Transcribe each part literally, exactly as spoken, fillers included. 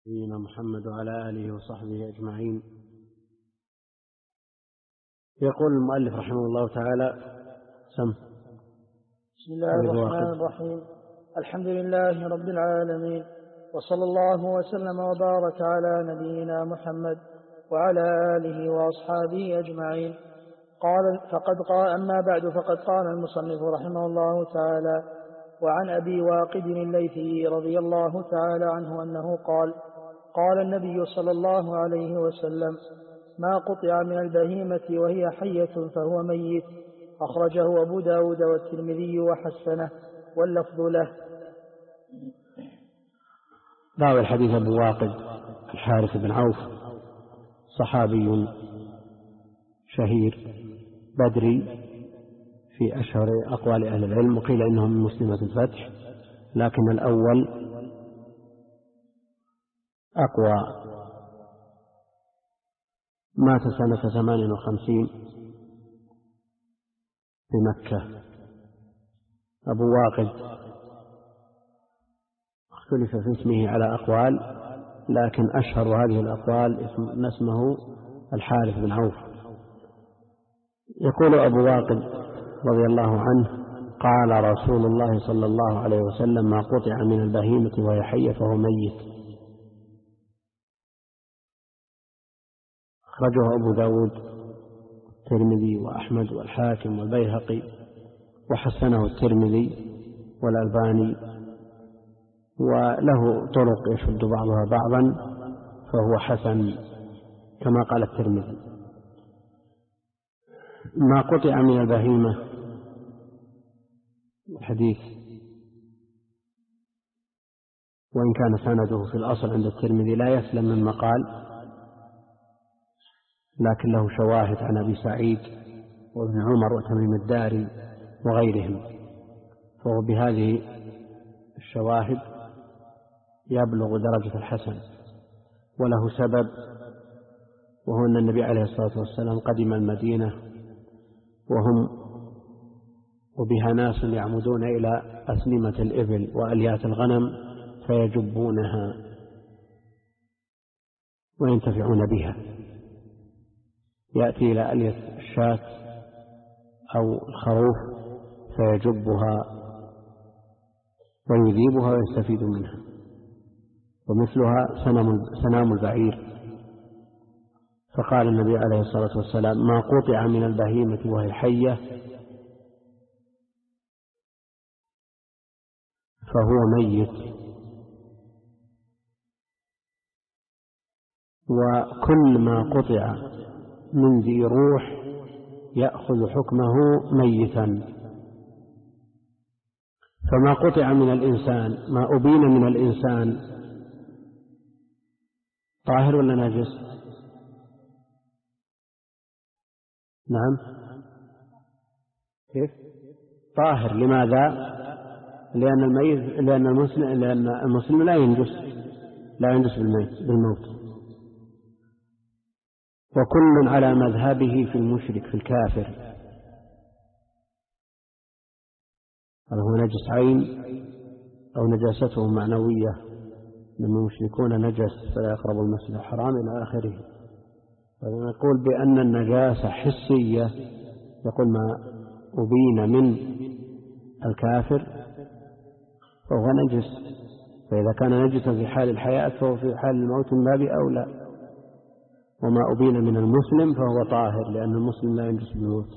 نبينا محمد وعلى آله وصحبه أجمعين. يقول المؤلف رحمه الله تعالى: سم بسم الله الرحمن الرحيم. الحمد لله رب العالمين، وصلى الله وسلم وبارك على نبينا محمد وعلى آله وأصحابه أجمعين. قال فقد قال أما بعد فقد قال المصنف رحمه الله تعالى: وعن أبي واقد الليثي رضي الله تعالى عنه أنه قال: قال النبي صلى الله عليه وسلم: ما قطع من البهيمة وهي حية فهو ميت. أخرجه أبو داود والترمذي وحسنه، واللفظ له. راوي الحديث أبو واقد الحارث بن عوف، صحابي شهير بدري في أشهر أقوال أهل العلم، وقيل إنه من مسلمة الفتح، لكن الأول أقوى. مات سنة ثمان وخمسين في مكة. أبو واقد اختلف في اسمه على أقوال، لكن أشهر هذه الأقوال اسم اسمه الحارث بن عوف. يقول أبو واقد رضي الله عنه: قال رسول الله صلى الله عليه وسلم: ما قطع من البهيمة وهي حية فهو ميت. أخرجه أبو داود الترمذي وأحمد والحاكم والبيهقي، وحسنه الترمذي والألباني، وله طرق يشد بعضها بعضا، فهو حسن كما قال الترمذي. ما قطع من البهيمة، الحديث وإن كان سنده في الأصل عند الترمذي لا يسلم من مقال، لكن له شواهد عن أبي سعيد وابن عمر وتميم الداري وغيرهم، فهو بهذه الشواهد يبلغ درجة الحسن. وله سبب، وهو أن النبي عليه الصلاة والسلام قدم المدينة وهم وبها ناس يعمدون إلى أسنمة الإبل وأليات الغنم فيجبونها وينتفعون بها. يأتي إلى ألية الشاة أو الخروف فيجبها ويذيبها ويستفيد منها، ومثلها سنام البعير. فقال النبي عليه الصلاة والسلام: ما قطع من البهيمة وهي حية فهو ميت. وكل ما قطع من ذي روح يأخذ حكمه ميتا. فما قطع من الإنسان، ما أبين من الإنسان، طاهر ولا نجس؟ نعم، كيف؟ طاهر. لماذا؟ لأن الميت لأن المسلم لأن المسلم لا ينجس لا ينجس بالموت. وكل على مذهبه في المشرك في الكافر، هل هو نجس عين أو نجاسته معنوية، لما المشركون نجس فلا يقرب المسجد الحرام إلى آخره. فلما نقول بأن النجاسة حسية، يقول ما أبين من الكافر فهو نجس، فإذا كان نجسا في حال الحياة فهو في حال الموت من باب أولى. وما أبين من المسلم فهو طاهر، لأن المسلم لا ينجس بالموت.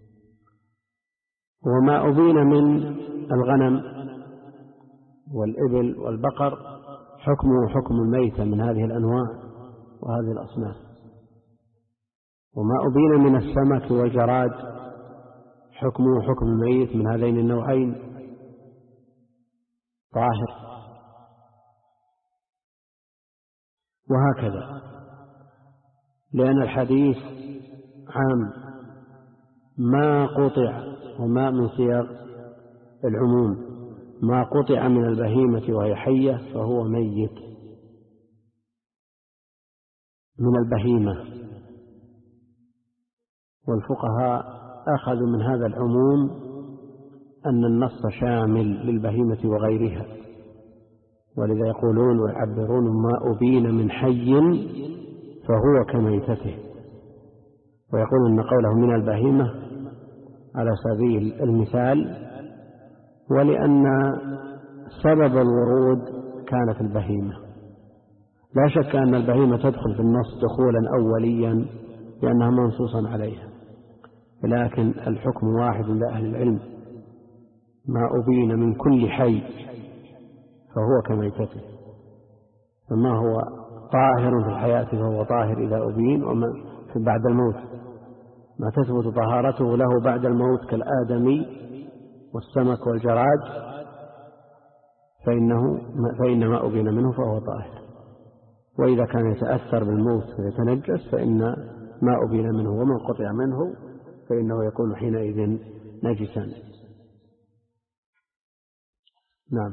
وما أبين من الغنم والإبل والبقر حكمه حكم الميتة من هذه الأنواع وهذه الأصناف. وما أبين من السمك والجراد حكمه حكم الميت من هذين النوعين، طاهر. وهكذا، لأن الحديث عام، ما قطع، وما من صيغ العموم. ما قطع من البهيمة وهي حية فهو ميت. من البهيمة، والفقهاء أخذوا من هذا العموم أن النص شامل للبهيمة وغيرها، ولذا يقولون ويعبرون ما أبين من حي فهو كميتته، ويقولون أن قوله من البهيمة على سبيل المثال، ولأن سبب الورود كانت البهيمة. لا شك أن البهيمة تدخل في النص دخولا أوليا لأنها منصوصا عليها، لكن الحكم واحد عند أهل العلم: ما أبين من كل حي فهو كميتته، فما هو طاهر في الحياة فهو طاهر إذا أبين، وما في بعد الموت ما تثبت طهارته له بعد الموت كالآدمي والسمك والجراد فإنه فإن ما أبين منه فهو طاهر. وإذا كان يتأثر بالموت ويتنجس فإن ما أبين منه ومن قطع منه فإنه يكون حينئذ نجسا. نعم.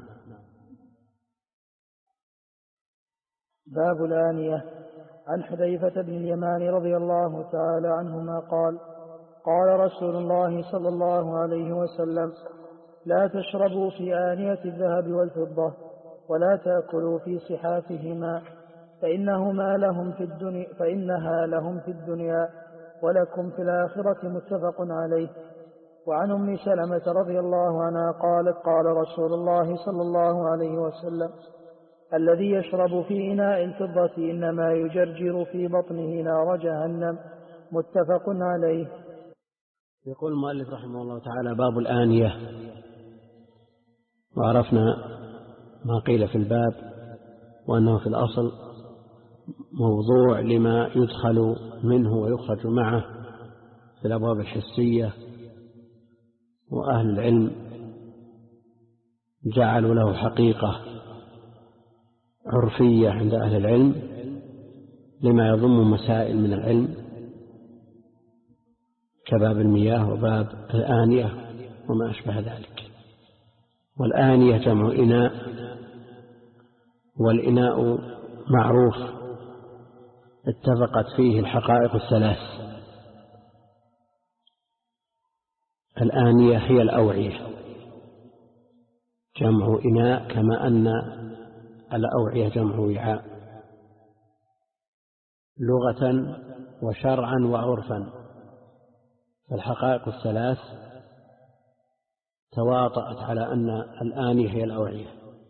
باب الآنية. عن حذيفة بن اليمان رضي الله تعالى عنهما قال: قال رسول الله صلى الله عليه وسلم: لا تشربوا في آنية الذهب والفضة ولا تأكلوا في صحافهما فإنهما لهم في الدنيا فإنها لهم في الدنيا ولكم في الآخرة، متفق عليه. وعن أم سلمة رضي الله عنها قالت: قال رسول الله صلى الله عليه وسلم: الذي يشرب في إناء الفضة إنما يجرجر في بطنه نار جهنم، متفق عليه. يقول المؤلف رحمه الله تعالى: باب الآنية. وعرفنا ما قيل في الباب، وأنه في الأصل موضوع لما يدخل منه ويخرج معه في الأبواب الحسية، وأهل العلم جعلوا له حقيقة عرفية عند أهل العلم لما يضم مسائل من العلم كباب المياه وباب الآنية وما أشبه ذلك. والآنية جمع إناء، والإناء معروف اتفقت فيه الحقائق الثلاث. الآنية هي الأوعية، جمع إناء، كما أن الأوعية جمع وعاء، لغة وشرعا وعرفا. فالحقائق الثلاث تواطأت على أن الآنية هي الأوعية.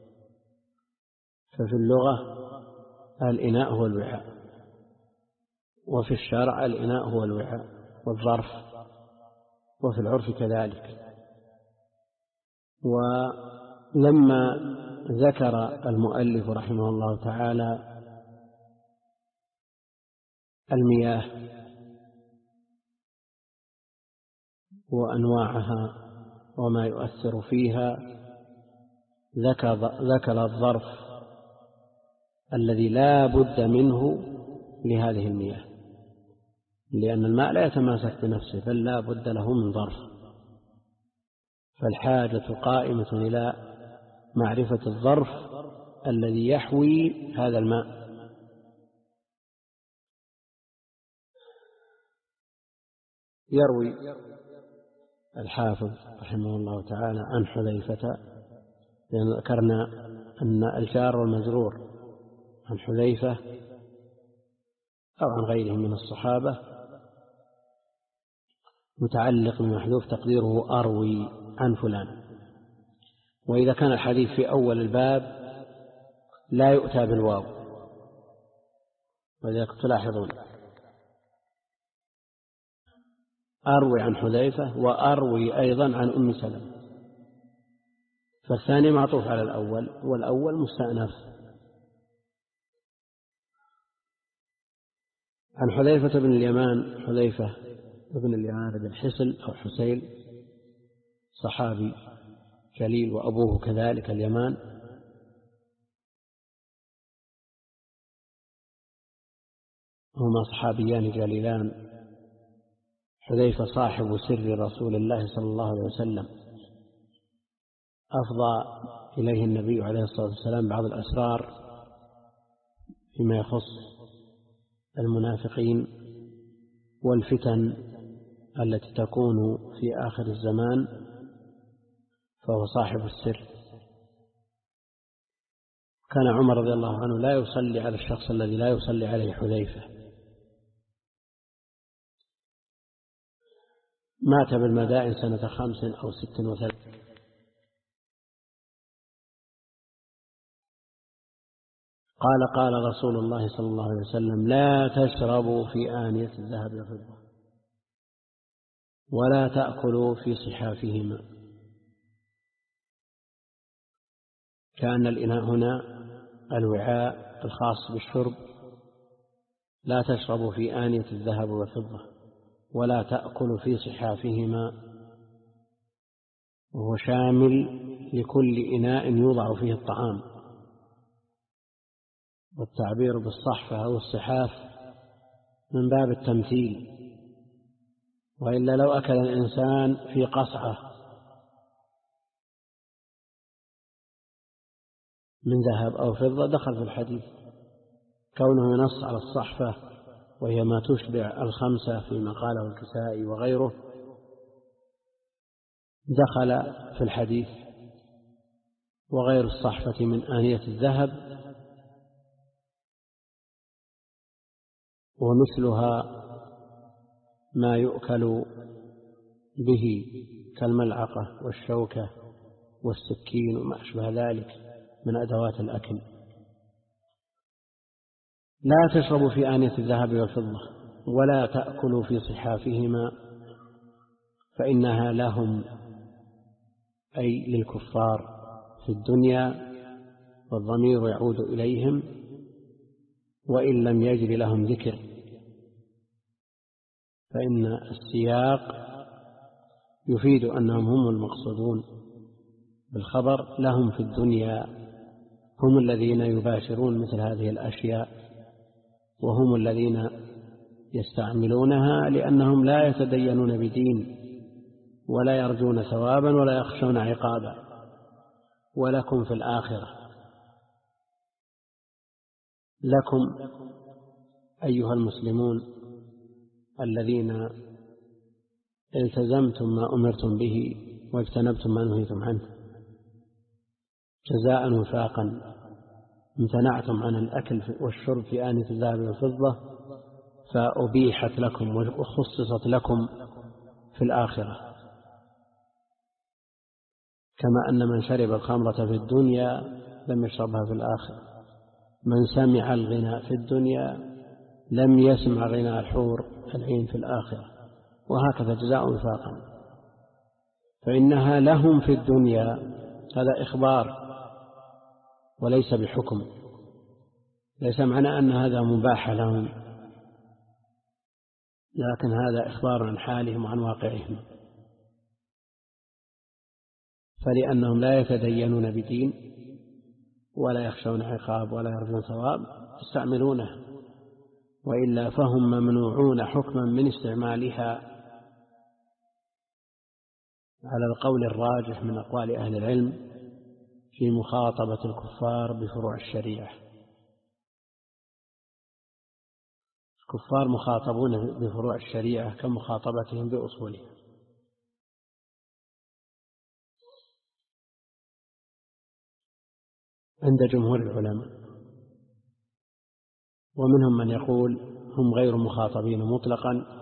ففي اللغة الإناء هو الوعاء، وفي الشرع الإناء هو الوعاء والظرف، وفي العرف كذلك. ولما ذكر المؤلف رحمه الله تعالى المياه وأنواعها وما يؤثر فيها، ذكر الظرف الذي لا بد منه لهذه المياه، لأن الماء لا يتماسك بنفسه بل لا بد له من ظرف. فالحاجة قائمة إلى معرفة الظرف الذي يحوي هذا الماء. يروي الحافظ رحمه الله تعالى عن حذيفة، لأن ذكرنا أن الجار والمجرور عن حذيفة أو عن غيره من الصحابة متعلق بمحذوف تقديره أروي عن فلان. وإذا كان الحديث في أول الباب لا يؤتى بالواو، ولذلك تلاحظون أروي عن حذيفة وأروي أيضا عن أم سلمة، فالثاني معطوف على الأول والأول مستأنف. عن حذيفة بن اليمان، حذيفة بن اليمان بن حسل أو حسيل، صحابي جليل، وأبوه كذلك اليمان، هما صحابيان جليلان. حذيفة صاحب سر رسول الله صلى الله عليه وسلم، أفضى إليه النبي عليه الصلاة والسلام بعض الأسرار فيما يخص المنافقين والفتن التي تكون في آخر الزمان، فهو صاحب السر. كان عمر رضي الله عنه لا يصلي على الشخص الذي لا يصلي عليه حذيفة. مات بالمدائن سنة خمس أو ست وثلاثين. قال قال رسول الله صلى الله عليه وسلم: لا تشربوا في آنية الذهب والفضة ولا تأكلوا في صحافهما. كأن الإناء هنا الوعاء الخاص بالشرب. لا تشربوا في آنية الذهب والفضة ولا تأكلوا في صحافهما، وهو شامل لكل إناء يوضع فيه الطعام. والتعبير بالصحفة أو الصحاف من باب التمثيل، وإلا لو أكل الإنسان في قصعة من ذهب أو فضة دخل في الحديث. كونه ينص على الصحفة وهي ما تشبع الخمسة فيما قاله الكسائي وغيره دخل في الحديث. وغير الصحفة من آنية الذهب ومثلها ما يؤكل به كالملعقة والشوكة والسكين وما أشبه ذلك من أدوات الأكل. لا تشربوا في آنية الذهب والفضة ولا تأكلوا في صحافهما فإنها لهم، أي للكفار في الدنيا، والضمير يعود إليهم وإن لم يجر لهم ذكر، فإن السياق يفيد أنهم هم المقصودون بالخبر. لهم في الدنيا، هم الذين يباشرون مثل هذه الأشياء، وهم الذين يستعملونها لأنهم لا يتدينون بدين ولا يرجون ثوابا ولا يخشون عقابا. ولكم في الآخرة، لكم أيها المسلمون الذين التزمتم ما أمرتم به واجتنبتم ما نهيتم عنه، جزاء وفاقا. امتنعتم عن الأكل والشرب في آنية الذهب والفضة فأبيحت لكم وخصصت لكم في الآخرة. كما أن من شرب الخمرة في الدنيا لم يشربها في الآخرة، من سمع الغناء في الدنيا لم يسمع غناء الحور العين في الآخرة، وهكذا جزاء وفاقا. فإنها لهم في الدنيا، هذا إخبار وليس بحكم، ليس معنى أن هذا مباح لهم، لكن هذا إخبار عن حالهم وعن واقعهم. فلأنهم لا يتدينون بدين ولا يخشون عقاب ولا يرجون ثواب يستعملونه، وإلا فهم ممنوعون حكما من استعمالها على القول الراجح من أقوال أهل العلم في مخاطبة الكفار بفروع الشريعة. الكفار مخاطبون بفروع الشريعة كمخاطبتهم بأصولها. عند جمهور العلماء، ومنهم من يقول هم غير مخاطبين مطلقا،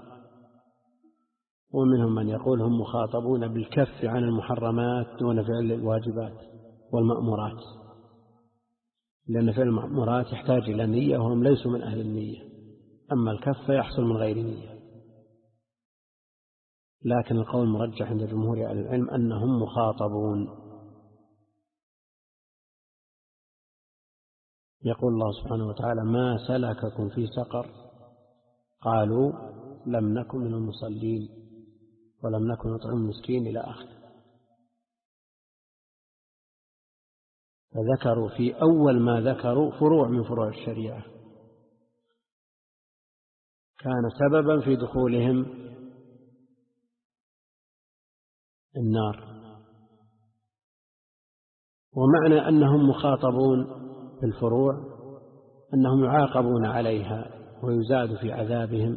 ومنهم من يقول هم مخاطبون بالكف عن المحرمات دون فعل الواجبات والمأمورات، لأن فعل المأمورات يحتاج إلى نية وهم ليسوا من أهل النية، أما الكف يحصل من غير نية. لكن القول المرجح عند جمهور أهل العلم أنهم مخاطبون. يقول الله سبحانه وتعالى: ما سلككم في سقر؟ قالوا لم نكن من المصلين ولم نكن نطعم المسكين إلى آخره. فذكروا في أول ما ذكروا فروع من فروع الشريعة كان سببا في دخولهم النار. ومعنى أنهم مخاطبون بالفروع أنهم يعاقبون عليها ويزاد في عذابهم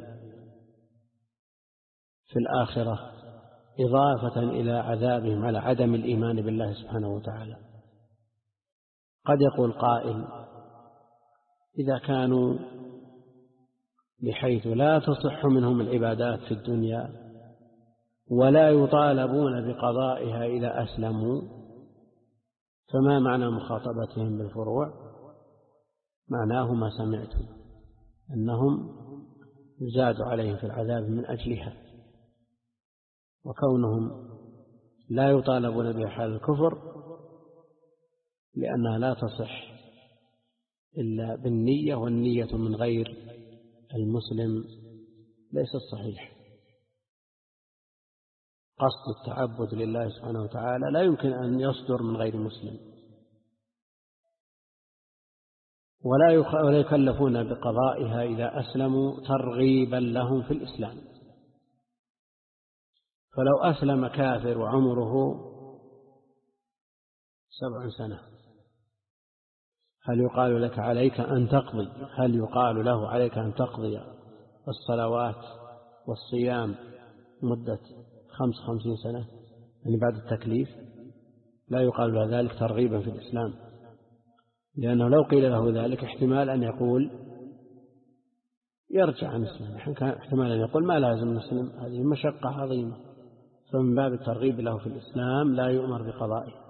في الآخرة، إضافة إلى عذابهم على عدم الإيمان بالله سبحانه وتعالى. قد يقول قائل إذا كانوا بحيث لا تصح منهم العبادات في الدنيا ولا يطالبون بقضائها إذا أسلموا، فما معنى مخاطبتهم بالفروع؟ معناه ما سمعتم، أنهم يزاد عليهم في العذاب من أجلها، وكونهم لا يطالبون بها حال الكفر لأنها لا تصح إلا بالنية، والنية من غير المسلم ليست صحيح. قصد التعبد لله سبحانه وتعالى لا يمكن أن يصدر من غير مسلم، ولا يكلفون بقضائها إذا أسلموا ترغيبا لهم في الإسلام. فلو أسلم كافر وعمره سبع سنة، هل يقال لك عليك أن تقضي هل يقال له عليك أن تقضي الصلوات والصيام مدة خمس خمسين سنة يعني بعد التكليف؟ لا يقال له ذلك ترغيبا في الإسلام، لأنه لو قيل له ذلك احتمال أن يقول يرجع عن الإسلام، احتمال أن يقول ما لازم المسلم، هذه مشقة عظيمة. فمن باب الترغيب له في الإسلام لا يؤمر بقضائه.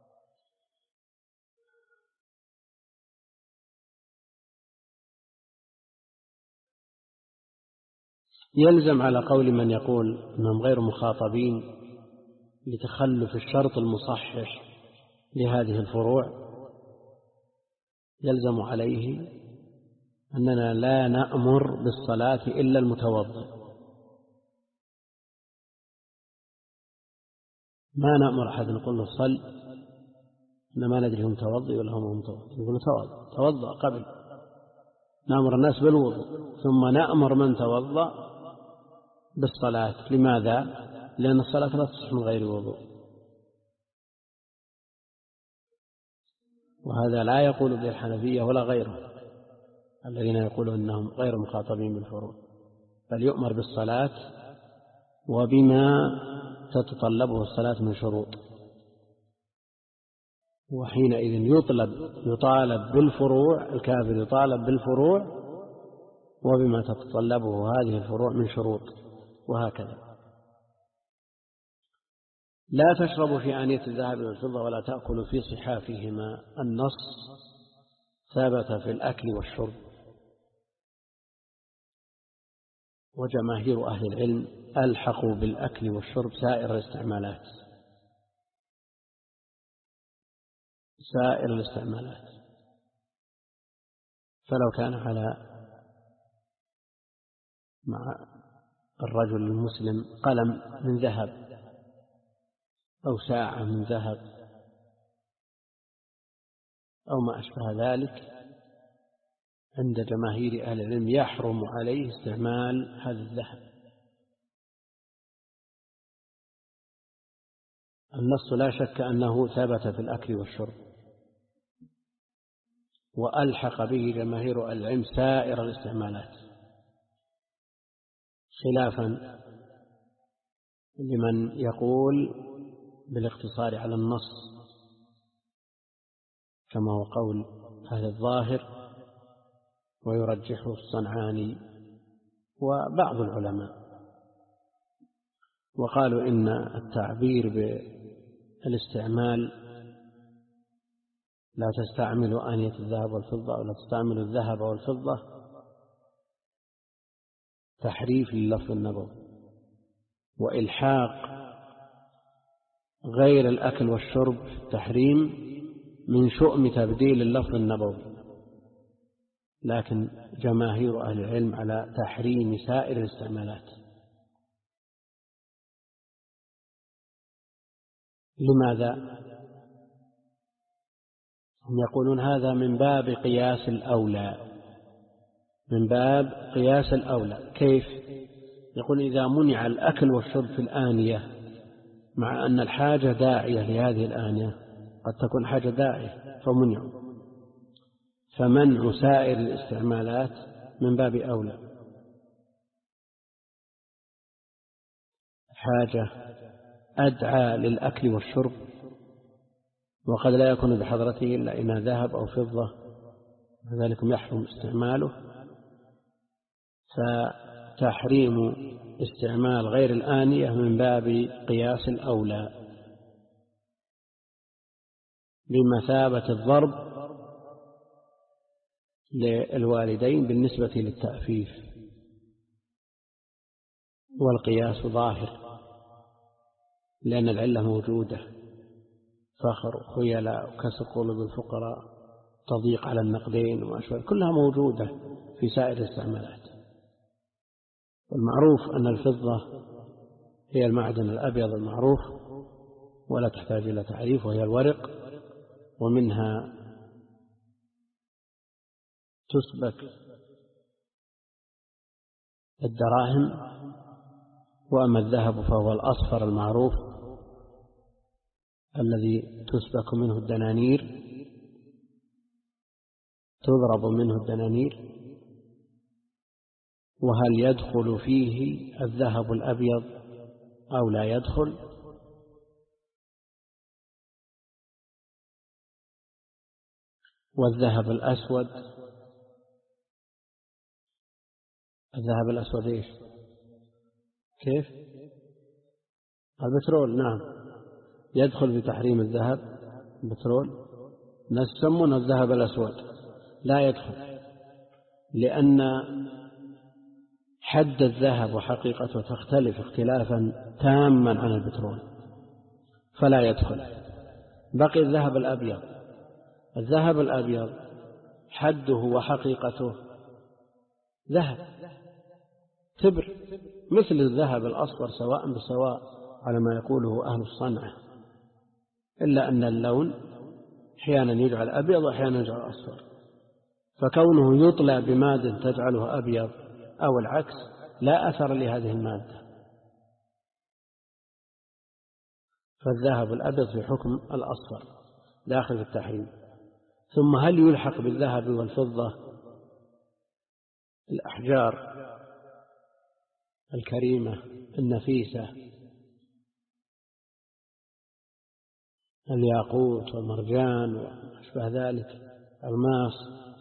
يلزم على قول من يقول أنهم غير مخاطبين لتخلف الشرط المصحح لهذه الفروع، يلزم عليه أننا لا نأمر بالصلاة إلا المتوضئ، ما نأمر أحد نقول له صل إنما ندري هم متوضئ ولا هم متوضئ، نقول توضأ توضأ قبل، نأمر الناس بالوضوء ثم نأمر من توضأ بالصلاة. لماذا؟ لأن الصلاة لا تصح من غير وضوء، وهذا لا يقول به الحنفية ولا غيره الذين يقولون أنهم غير مخاطبين بالفروع، بل يؤمر بالصلاة وبما تتطلبه الصلاة من شروط، وحينئذ يطلب يطالب بالفروع، الكافر يطالب بالفروع وبما تتطلبه هذه الفروع من شروط. وهكذا لا تشربوا في آنية الذهب والفضة ولا تأكلوا في صحافهما. النص ثبت في الأكل والشرب، وجماهير أهل العلم ألحقوا بالأكل والشرب سائر الاستعمالات سائر الاستعمالات فلو كان على مع الرجل المسلم قلم من ذهب أو ساعة من ذهب أو ما أشبه ذلك، عند جماهير أهل العلم يحرم عليه استعمال هذا الذهب. النص لا شك أنه ثبت في الأكل والشرب، وألحق به جماهير أهل العلم سائر الاستعمالات، خلافا لمن يقول بالاقتصار على النص كما هو قول أهل الظاهر ويرجحه الصنعاني وبعض العلماء، وقالوا إن التعبير بالاستعمال لا تستعمل آنية الذهب والفضة أو لا تستعمل الذهب والفضة تحريف لللفظ النبوي، وإلحاق غير الأكل والشرب في التحريم من شؤم تبديل اللفظ النبوي. لكن جماهير أهل العلم على تحريم سائر الاستعمالات. لماذا؟ هم يقولون هذا من باب قياس الأولى، من باب قياس الأولى. كيف؟ يقول إذا منع الأكل والشرب في الآنية مع أن الحاجة داعية لهذه الآنية، قد تكون حاجة داعية فمنعوا، فمنع سائر الاستعمالات من باب أولى. حاجة أدعى للأكل والشرب وقد لا يكون بحضرته إلا إناء ذهب أو فضة، لذلك يحرم استعماله. فتحريم استعمال غير الآنية من باب قياس الأولى بمثابة الضرب للوالدين بالنسبة للتأفيف، والقياس ظاهر لأن العلة موجودة، فخر وخيلاء وكسر قلوب الفقراء، تضييق على النقدين وما أشبه، كلها موجودة في سائر الاستعمالات. والمعروف أن الفضة هي المعدن الأبيض المعروف ولا تحتاج إلى تعريف، وهي الورق، ومنها تسبك الدراهم. وأما الذهب فهو الأصفر المعروف الذي تسبك منه الدنانير، تضرب منه الدنانير. وهل يدخل فيه الذهب الأبيض أو لا يدخل؟ والذهب الأسود، الذهب الأسود إيش؟ كيف؟ البترول، نعم، يدخل بتحريم الذهب البترول. الناس يسمونه الذهب الأسود، لا يدخل، لأن حد الذهب وحقيقته تختلف اختلافا تاما عن البترول، فلا يدخل. بقي الذهب الأبيض. الذهب الأبيض حده وحقيقته ذهب تبر مثل الذهب الأصفر سواء بسواء على ما يقوله أهل الصنعة، إلا أن اللون أحيانا يجعل أبيض وأحيانا يجعل أصفر، فكونه يطلع بمادة تجعله أبيض أو العكس لا أثر لهذه المادة. فالذهب الأبيض في حكم الأصفر داخل في التحريم. ثم هل يلحق بالذهب والفضة الأحجار الكريمة النفيسة، الياقوت والمرجان وأشبه ذلك، الماس،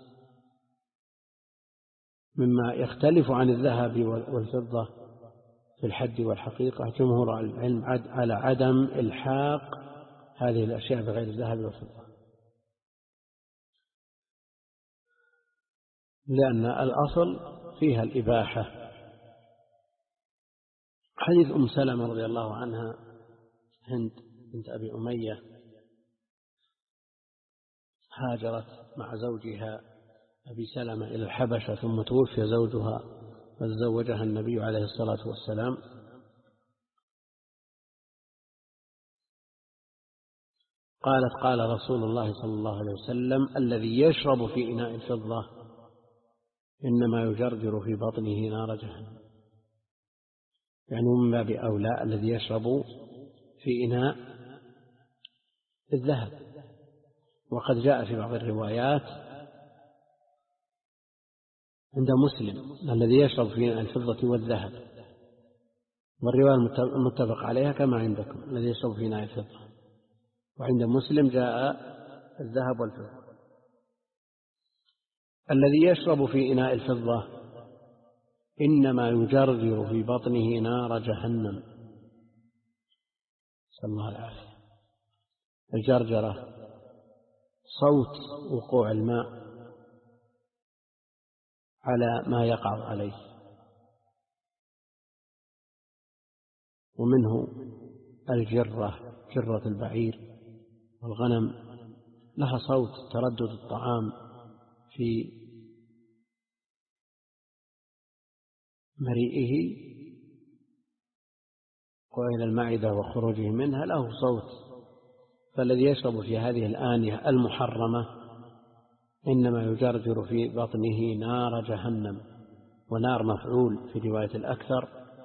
مما يختلف عن الذهب والفضة في الحد والحقيقة؟ جمهور العلم على عدم إلحاق هذه الأشياء بغير الذهب والفضة، لأن الأصل فيها الإباحة. حديث أم سلمة رضي الله عنها، هند بنت أبي أمية، هاجرت مع زوجها أبي سلمة إلى الحبشة، ثم توفي زوجها فزوجها النبي عليه الصلاة والسلام. قالت: قال رسول الله صلى الله عليه وسلم: الذي يشرب في إناء الفضة إنما يجرجر في بطنه نار جهنم. يعني من باب أولى الذي يشرب في إناء الذهب. وقد جاء في بعض الروايات عند مسلم الذي يشرب في إناء الفضة والذهب، والرواية المتفق عليها كما عندكم الذي يشرب في إناء الفضة، وعند مسلم جاء الذهب والفضة. الذي يشرب في إناء الفضة إنما يجرجر في بطنه نار جهنم، نسأل الله العافية. الجرجرة صوت وقوع الماء على ما يقع عليه، ومنه الجرة، جرة البعير والغنم، لها صوت تردد الطعام في مريئه وإلى المعدة وخروجه منها له صوت. فالذي يشرب في هذه الآنية المحرمة إنما يجرجر في بطنه نار جهنم، ونار مفعول في رواية الأكثر،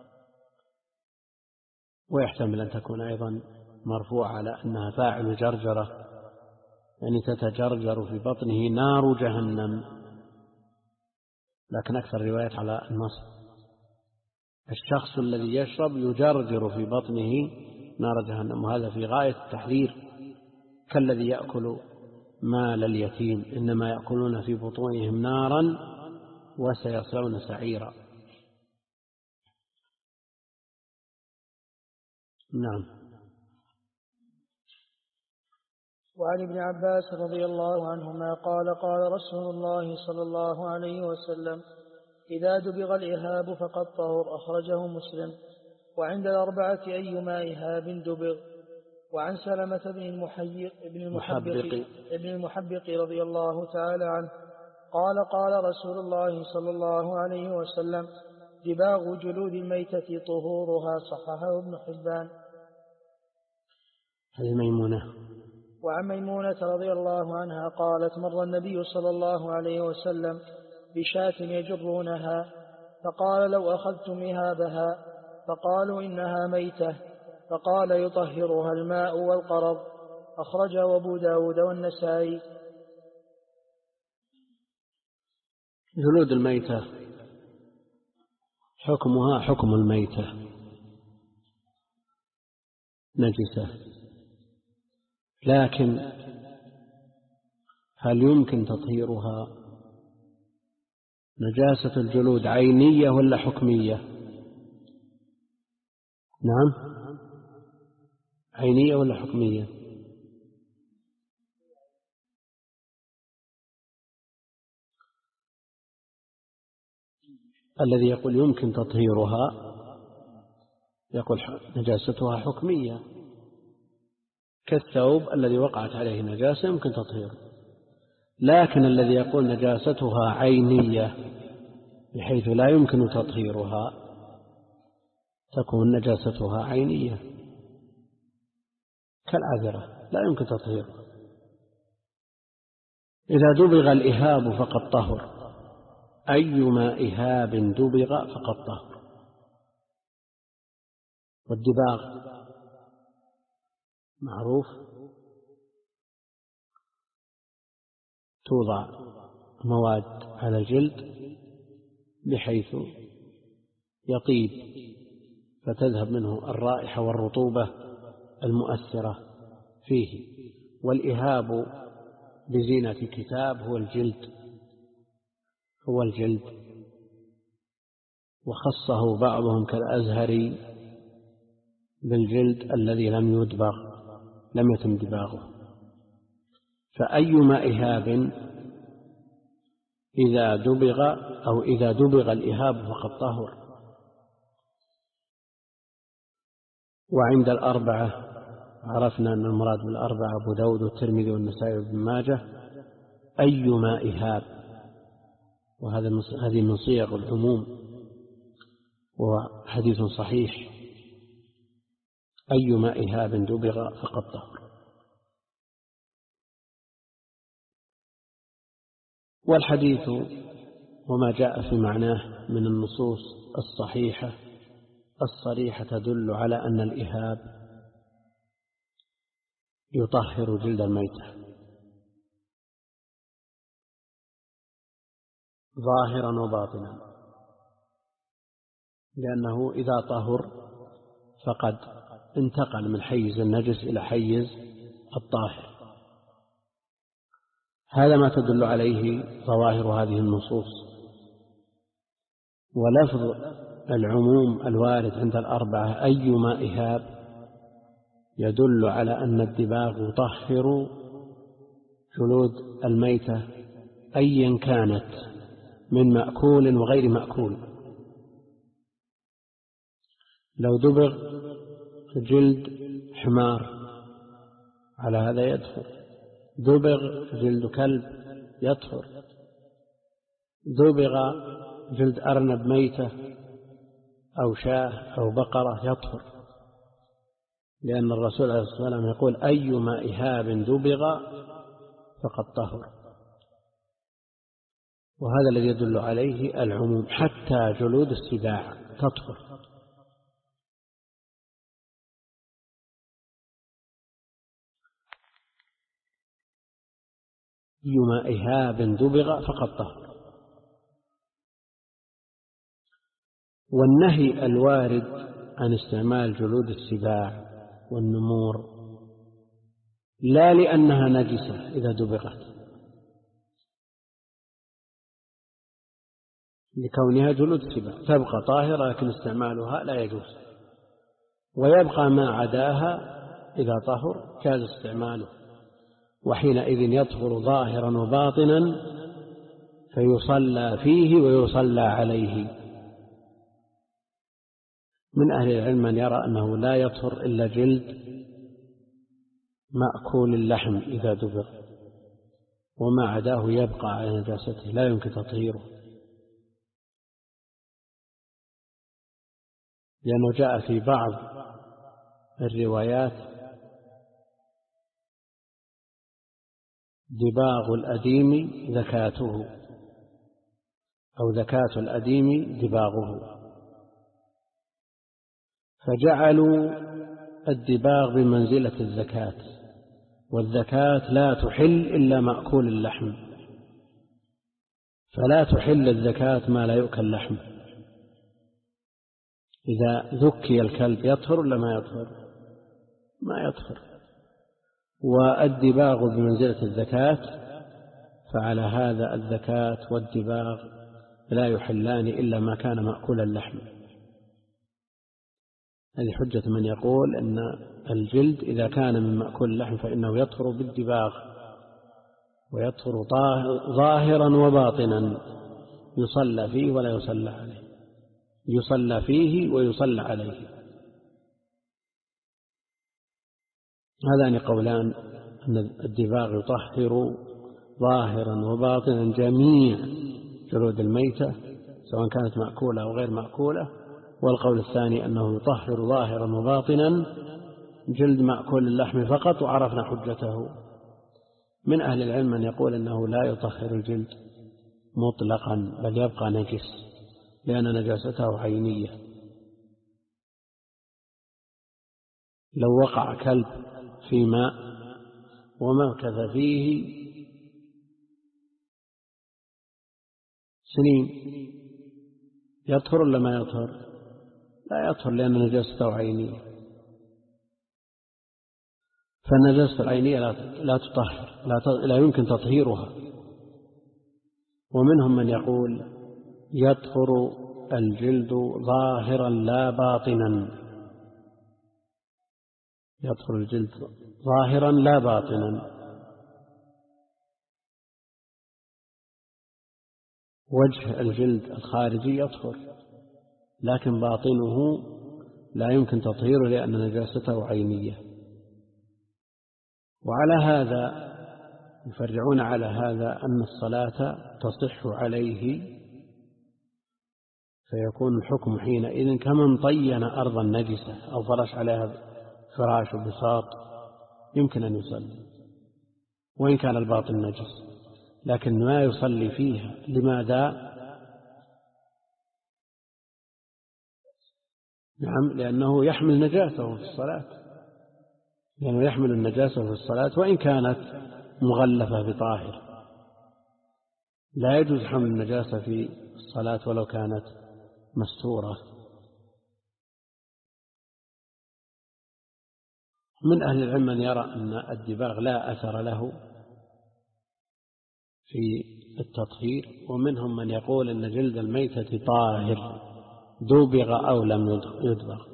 ويحتمل أن تكون أيضا مرفوعة على أنها فاعل جرجرة، يعني تتجرجر في بطنه نار جهنم، لكن أكثر الروايات على النصب. الشخص الذي يشرب يجرجر في بطنه نار جهنم، وهذا في غاية التحذير كالذي يأكل مال اليتيم، إنما يأكلون في بطونهم نارا وسيصلون سعيرا. نعم. وعن ابن عباس رضي الله عنهما قال قال رسول الله صلى الله عليه وسلم: إذا دبغ الإهاب فقد طهر. أخرجه مسلم. وعند الأربعة أيما إهاب دبغ. وعن سلمة بن المحيق ابن المحبق, ابن المحبق رضي الله تعالى عنه قال قال رسول الله صلى الله عليه وسلم: دباغ جلود الميتة طهورها. صححه ابن حبان. هذه ميمونة. وعن ميمونة رضي الله عنها قالت: مر النبي صلى الله عليه وسلم بشاة يجرونها، فقال: لو أخذتم إهابها. فقالوا: إنها ميتة. فقال: يطهرها الماء والقرض. أخرجه أبو داود والنسائي. جلود الميتة حكمها حكم الميتة، نجسة، لكن هل يمكن تطهيرها؟ نجاسة الجلود عينية ولا حكمية؟ نعم، عينية ولا حكمية؟ الذي يقول يمكن تطهيرها يقول نجاستها حكمية، كالثوب الذي وقعت عليه نجاسة يمكن تطهيره. لكن الذي يقول نجاستها عينية بحيث لا يمكن تطهيرها، تكون نجاستها عينية كالعذرة لا يمكن تطهيرها. إذا دبغ الإهاب فقد طهر. أيما إهاب دبغ فقد طهر. والدباغ معروف، توضع مواد على الجلد بحيث يطيب فتذهب منه الرائحة والرطوبة المؤثرة فيه. والإهاب بزينة كتاب هو الجلد هو الجلد وخصه بعضهم كالأزهري بالجلد الذي لم يدبغ لم يتم دباغه. فأيما إهاب إذا دبغ أو إذا دبغ الإهاب فقد طهر. وعند الأربعة عرفنا أن المراد بالأربعة أبو داود والترمذي والنسائي وابن ماجه أيما إهاب، وهذا هذه من صيغ العموم وحديث صحيح. أيما إهاب دبغ فقد طهر. والحديث وما جاء في معناه من النصوص الصحيحة الصريحة تدل على أن الإهاب يطهر جلد الميتة ظاهرا وباطنا، لأنه إذا طهر فقد انتقل من حيز النجس إلى حيز الطاهر. هذا ما تدل عليه ظواهر هذه النصوص. ولفظ العموم الوارد عند الأربعة أيما إهاب يدل على أن الدباغ يطهر جلود الميتة أيا كانت من مأكول وغير مأكول. لو دبغ جلد حمار على هذا يدخل، دبغ جلد كلب يطهر، دبغ جلد أرنب ميتة أو شاة أو بقرة يطهر، لأن الرسول عليه الصلاة والسلام يقول أيما إهاب دبغ فقد طهر. وهذا الذي يدل عليه العموم، حتى جلود السباع تطهر. أيما إهاب دبغ فقد طهر. والنهي الوارد عن استعمال جلود السباع والنمور لا لأنها نجسة إذا دبغت، لكونها جلود سباع تبقى طاهرة لكن استعمالها لا يجوز، ويبقى ما عداها إذا طهر كاد استعماله، وحينئذ يطهر ظاهرا وباطنا فيصلى فيه ويصلى عليه. من أهل العلم من يرى أنه لا يطهر إلا جلد مأكول اللحم إذا دبر، وما عداه يبقى على نجاسته لا يمكن تطهيره، لأنه جاء في بعض الروايات دباغ الأديم زكاته، أو زكاة الأديم دباغه، فجعلوا الدباغ بمنزلة الزكاة، والزكاة لا تحل إلا مأكول اللحم، فلا تحل الزكاة ما لا يؤكل لحم. إذا ذكي الكلب يطهر ولا ما يطهر؟ ما يطهر. والدباغ بمنزلة الزكاة، فعلى هذا الزكاة والدباغ لا يحلان إلا ما كان مأكول اللحم. هذه حجة من يقول أن الجلد إذا كان من مأكول اللحم فإنه يطهر بالدباغ، ويطهر ظاهرا وباطنا، يصلى فيه ولا يصلى عليه، يصلى فيه ويصلى عليه. هذان قولان أن الدباغ يطهر ظاهرا وباطنا جميع جلود الميتة سواء كانت مأكولة أو غير مأكولة، والقول الثاني أنه يطهر ظاهرا وباطنا جلد مأكول اللحم فقط، وعرفنا حجته. من أهل العلم من يقول أنه لا يطهر الجلد مطلقا بل يبقى نجس لأن نجاسته عينية. لو وقع كلب في ماء ومكث فيه سنين يطهر ولا ما يطهر؟ لا يطهر لأن نجاسته عينية، فالنجاسة العينية لا تطهر، لا يمكن تطهيرها. ومنهم من يقول يطهر الجلد ظاهرا لا باطنا، يطهر الجلد ظاهرا لا باطنا. وجه الجلد الخارجي يطهر لكن باطنه لا يمكن تطهيره لأن نجاسته عينية. وعلى هذا يفرعون على هذا أن الصلاة تصح عليه، فيكون الحكم حينئذ كمن طين أرضا نجسة أو فرش عليها فراش وبساط يمكن أن يصلي وإن كان الباطن نجس، لكن ما يصلي فيها. لماذا؟ نعم، لأنه يحمل نجاسته في الصلاة، لأنه يحمل النجاسة في الصلاة وإن كانت مغلفة بطاهر، لا يجوز حمل النجاسة في الصلاة ولو كانت مستورة. من أهل العلم من يرى أن الدباغ لا أثر له في التطهير، ومنهم من يقول أن جلد الميتة طاهر دبغ أو لم يدبغ.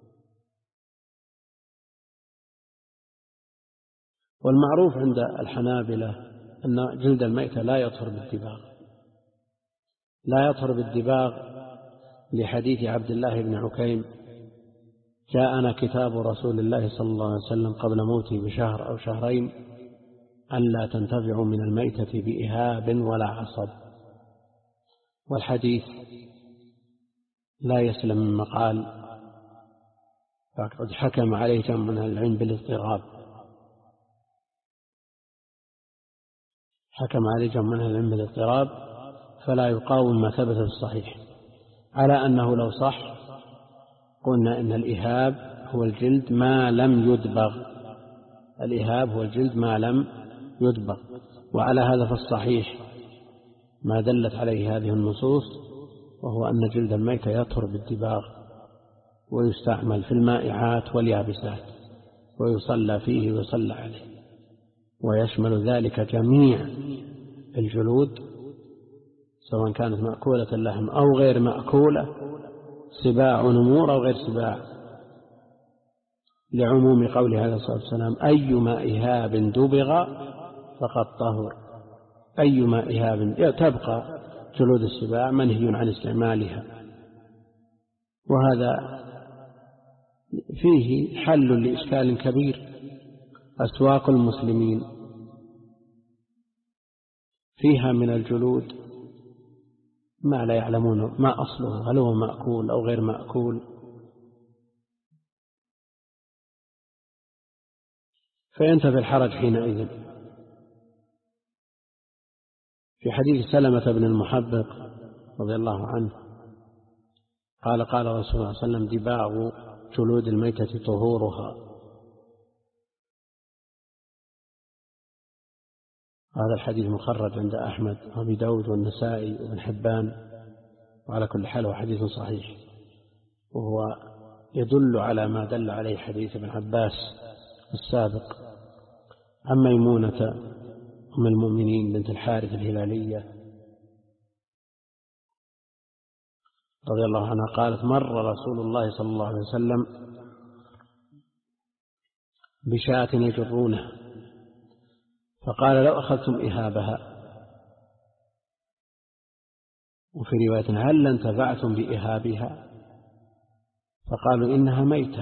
والمعروف عند الحنابلة أن جلد الميتة لا يطهر بالدباغ، لا يطهر بالدباغ لحديث عبد الله بن عكيم: جاءنا كتاب رسول الله صلى الله عليه وسلم قبل موته بشهر أو شهرين ألا تنتفعوا من الميتة بإهاب ولا عصب. والحديث لا يسلم من مقال، فقد حكم عليه جمع من العلم بالاضطراب، حكم عليه جمع من العلم بالاضطراب فلا يقاوم ما ثبت في الصحيح، على أنه لو صح قلنا إن الإهاب هو الجلد ما لم يدبغ، الإهاب هو الجلد ما لم يدبغ. وعلى هذا فالصحيح ما دلت عليه هذه النصوص، وهو أن جلد الميتة يطهر بالدباغ ويستعمل في المائعات واليابسات ويصلى فيه ويصلى عليه. ويشمل ذلك جميع الجلود سواء كانت مأكولة اللحم أو غير مأكولة، سباع ونمور أو غير سباع، لعموم قوله عليه الصلاة والسلام: أيما إهاب دبغ فقد طهر. أيما إهاب، تبقى جلود السباع منهي عن استعمالها. وهذا فيه حل لإشكال كبير. أسواق المسلمين فيها من الجلود ما لا يعلمون ما أصله، هل هو مأكول أو غير مأكول، فينتفي الحرج حينئذ. في حديث سلمة بن المحبق رضي الله عنه قال قال رسول الله صلى الله عليه وسلم: دباغ جلود الميتة طهورها. هذا الحديث مخرج عند أحمد وأبي داود والنسائي وابن حبان، وعلى كل حال هو حديث صحيح، وهو يدل على ما دل عليه حديث ابن عباس السابق عن ميمونة أم المؤمنين بنت الحارث الهلالية رضي الله عنها قالت: مر رسول الله صلى الله عليه وسلم بشاة يجرونها، فقال: لو أخذتم إهابها، وفي رواية: هل انتفعتم بإهابها؟ فقالوا: إنها ميتة.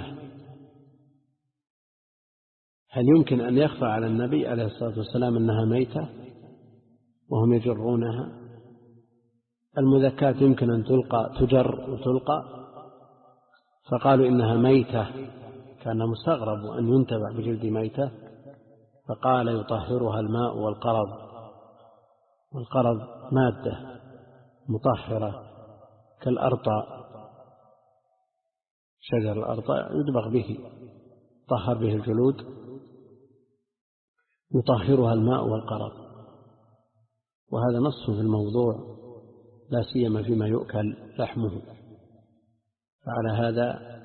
هل يمكن أن يخفى على النبي عليه الصلاة والسلام أنها ميتة وهم يجرونها؟ المذكاة يمكن أن تلقى تجر وتلقى، فقالوا إنها ميتة، كان مستغرب أن ينتفع بجلد ميتة، فقال: يطهرها الماء والقرض. والقرض مادة مطهرة كالأرطاء، شجر الأرطاء يدبغ به، طهر به الجلود، يطهرها الماء والقرض. وهذا نص في الموضوع، لا سيما فيما يؤكل لحمه. فعلى هذا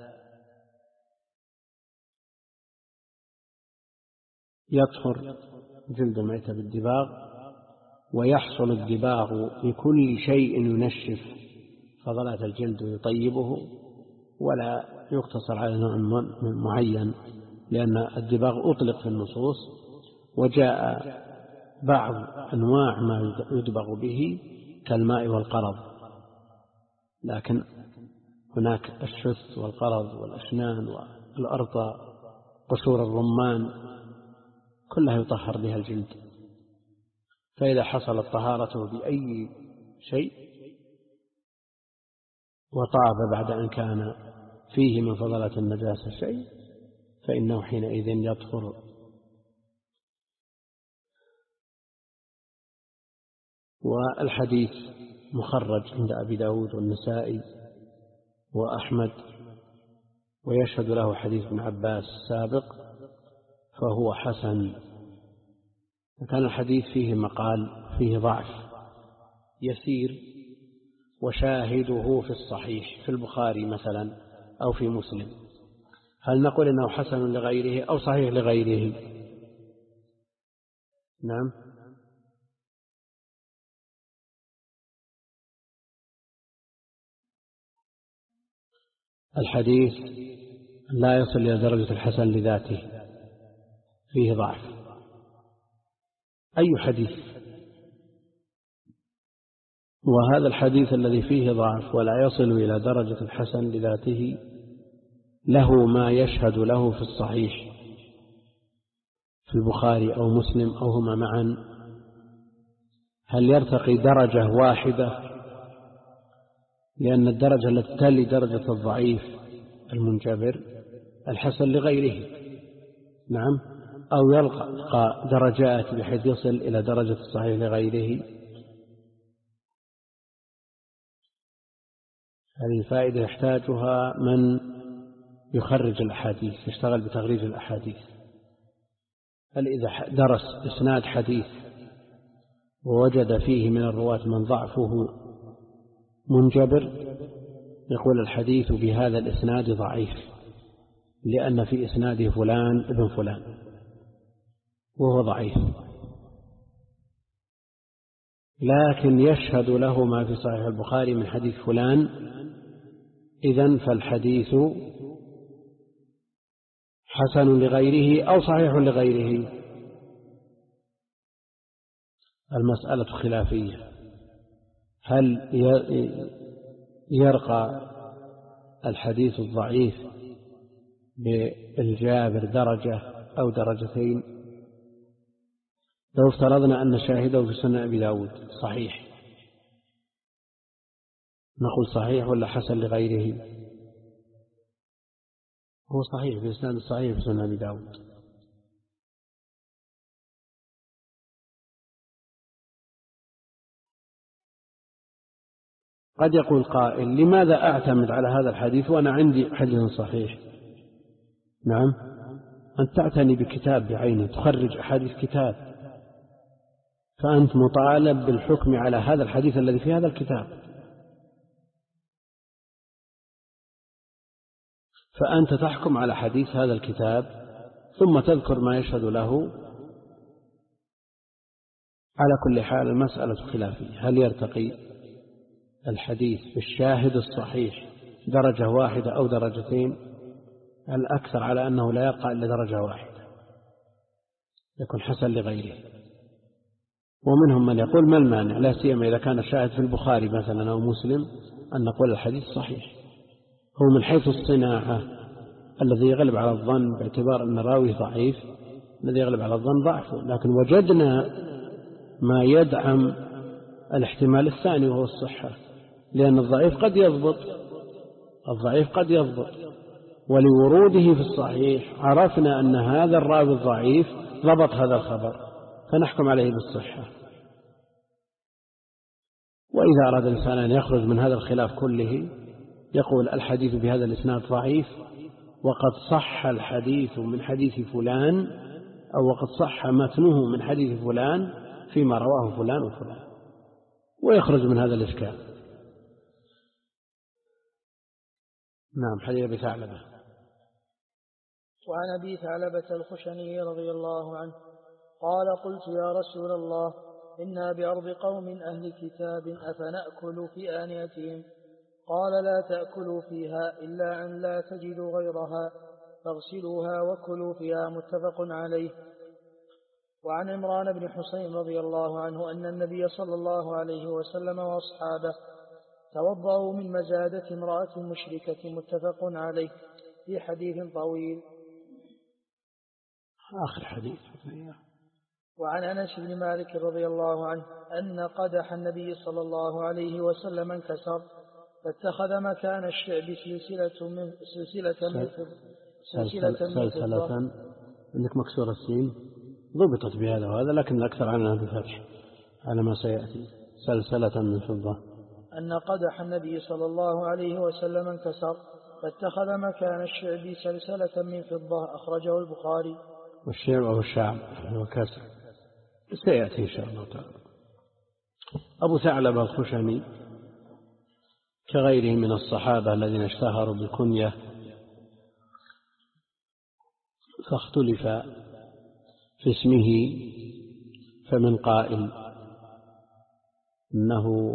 يطهر جلد الميتة بالدباغ، ويحصل الدباغ بكل شيء ينشف فضلات الجلد ويطيبه، ولا يقتصر على نوع معين، لأن الدباغ أطلق في النصوص، وجاء بعض أنواع ما يدبغ به كالماء والقرض، لكن هناك الشث والقرض والأشنان والأرطى، قشور الرمان، كلها يطهر بها الجلد. فإذا حصلت طهارته بأي شيء وطاب بعد أن كان فيه من فضلة النجاسة شيء، فإنه حينئذ يطهر. والحديث مخرج عند أبي داود والنسائي وأحمد، ويشهد له حديث ابن عباس السابق، فهو حسن. وكان الحديث فيه مقال، فيه ضعف يسير، وشاهده في الصحيح في البخاري مثلا أو في مسلم. هل نقول إنه حسن لغيره أو صحيح لغيره؟ نعم. الحديث لا يصل إلى درجة الحسن لذاته، فيه ضعف. أي حديث؟ وهذا الحديث الذي فيه ضعف ولا يصل إلى درجة الحسن لذاته له ما يشهد له في الصحيح في البخاري أو مسلم أو هما معا. هل يرتقي درجة واحدة؟ لأن الدرجة التي تلي درجة الضعيف المنجبر الحسن لغيره، نعم، أو يلقى درجات بحيث يصل إلى درجة الصحيح لغيره. هذه الفائدة يحتاجها من يخرج الأحاديث، يشتغل بتخريج الأحاديث. هل إذا درس إسناد حديث ووجد فيه من الرواة من ضعفه منجبر، يقول الحديث بهذا الإسناد ضعيف لأن في إسناده فلان ابن فلان، وهو ضعيف، لكن يشهد له ما في صحيح البخاري من حديث فلان، إذن فالحديث حسن لغيره أو صحيح لغيره. المسألة خلافية، هل يرقى الحديث الضعيف بالجابر درجة أو درجتين؟ لو افترضنا أن شاهده في سنن أبي داود صحيح، نقول صحيح ولا حسن لغيره؟ هو صحيح بإسناد صحيح في سنن أبي داود. قد يقول قائل لماذا أعتمد على هذا الحديث وأنا عندي حديث صحيح؟ نعم، أنت تعتني بكتاب بعينه، تخرج أحاديث كتاب، فأنت مطالب بالحكم على هذا الحديث الذي في هذا الكتاب، فأنت تحكم على حديث هذا الكتاب ثم تذكر ما يشهد له. على كل حال المسألة خلافية، هل يرتقي الحديث بالشاهد الصحيح درجة واحدة أو درجتين؟ الأكثر على أنه لا يرقى إلا درجة واحدة، يكون حسن لغيره. ومنهم من يقول ما المانع، لا سيما إذا كان الشاهد في البخاري مثلا أو مسلم، أن نقول الحديث صحيح. هو من حيث الصناعة الذي يغلب على الظن باعتبار أن الراوي ضعيف، الذي يغلب على الظن ضعفه، لكن وجدنا ما يدعم الاحتمال الثاني وهو الصحة، لأن الضعيف قد يضبط، الضعيف قد يضبط، ولوروده في الصحيح عرفنا أن هذا الراوي الضعيف ضبط هذا الخبر فنحكم عليه بالصحة. وإذا أراد الإنسان أن يخرج من هذا الخلاف كله يقول الحديث بهذا الإسناد ضعيف، وقد صح الحديث من حديث فلان، أو وقد صح متنه من حديث فلان فيما رواه فلان وفلان، ويخرج من هذا الإشكال. نعم. حديث أبي ثعلبة. وعن أبي ثعلبة الخشني رضي الله عنه قال قلت يا رسول الله إنا بأرض قوم أهل كتاب أفنأكل في آنيتهم؟ قال لا تأكلوا فيها إلا أن لا تجدوا غيرها فاغسلوها وكلوا فيها، متفق عليه. وعن عمران بن حسين رضي الله عنه أن النبي صلى الله عليه وسلم وأصحابه توضأوا من مزادة امرأة مشركة، متفق عليه، في حديث طويل. آخر حديث. وعن أنس بن مالك رضي الله عنه أن قدح النبي صلى الله عليه وسلم انكسر فاتخذ مكان الشعب سلسلة من سلسلة من سلسلة من سلسلة عندك مكسور السين، ضبطت بهذا وهذا، لكن الأكثر عنها بفتح على ما سيأتي. سلسلة من فضة. أن قدح النبي صلى الله عليه وسلم انكسر فاتخذ مكان الشعب سلسلة من فضة، أخرجه البخاري. والشعب أو الشعب وكسر سيأتي إن شاء الله تعالى. أبو ثعلبة الخشني كغيره من الصحابة الذين اشتهروا بالكنية، فاختلف في اسمه، فمن قائل إنه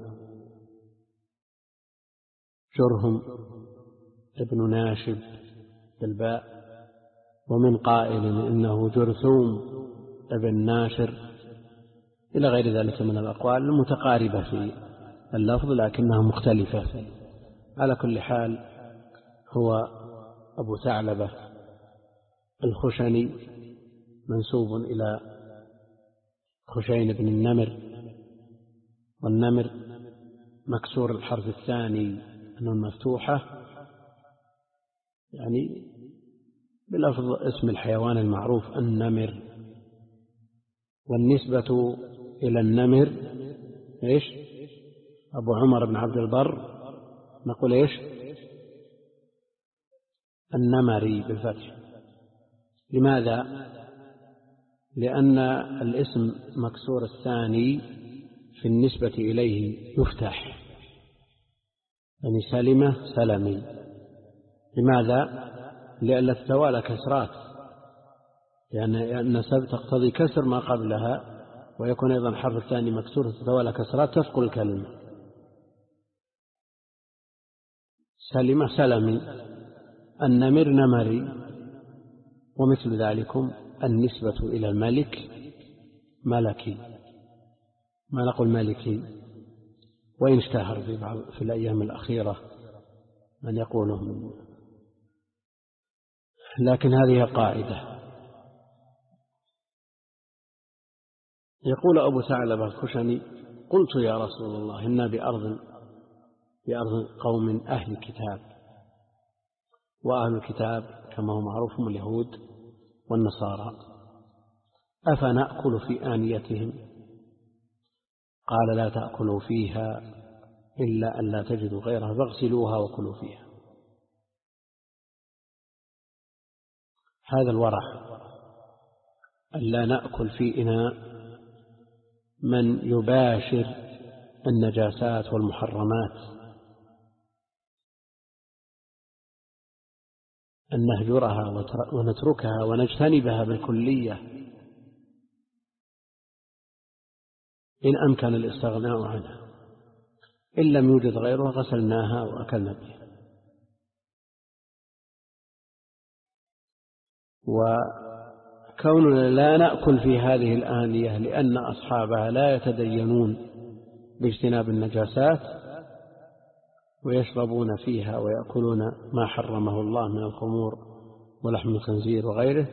جرهم ابن ناشب بالباء، ومن قائل إنه جرثوم ابن ناشر، إلى غير ذلك من الأقوال المتقاربة في اللفظ لكنها مختلفة. على كل حال هو أبو ثعلبة الخشني منسوب إلى خشين بن النمر، والنمر مكسور الحرف الثاني أنه مفتوحة، يعني بلفظ اسم الحيوان المعروف النمر، والنسبة إلى النمر إيش؟ أبو عمر بن عبد البر نقول إيش؟ النمري بالفتح. لماذا؟ لأن الاسم مكسور الثاني في النسبة إليه يفتح، يعني سلمة سلمي. لماذا؟ لأن التوالى كسرات، لأن النسب تقتضي كسر ما قبلها، ويكون أيضا الحرف الثاني مكسور تتوالى كسرات تثقل الكلمة. سلمة سلمي، النمر نمري، ومثل ذلكم النسبة إلى الملك ملكي، ما نقول ملكي، وإن اشتهر في, بعض في الأيام الأخيرة من يقوله من، لكن هذه قاعدة. يقول أبو ثعلبة الخشني: قلت يا رسول الله إنا بأرض بأرض قوم أهل كتاب، وأهل الكتاب كما هو معروف هم اليهود والنصارى، أفنأكل في آنيتهم؟ قال: لا تأكلوا فيها إلا أن لا تجدوا غيرها فاغسلوها وكلوا فيها. هذا الورع ألا نأكل في إناء من يباشر النجاسات والمحرمات، أن نهجرها ونتركها ونجتنبها بالكلية، إن أمكن الاستغناء عنها، إن لم يوجد غيرها غسلناها وأكلنا بها. وكوننا لا نأكل في هذه الآنية لأن أصحابها لا يتدينون باجتناب النجاسات ويشربون فيها ويأكلون ما حرمه الله من الخمور ولحم الخنزير وغيره،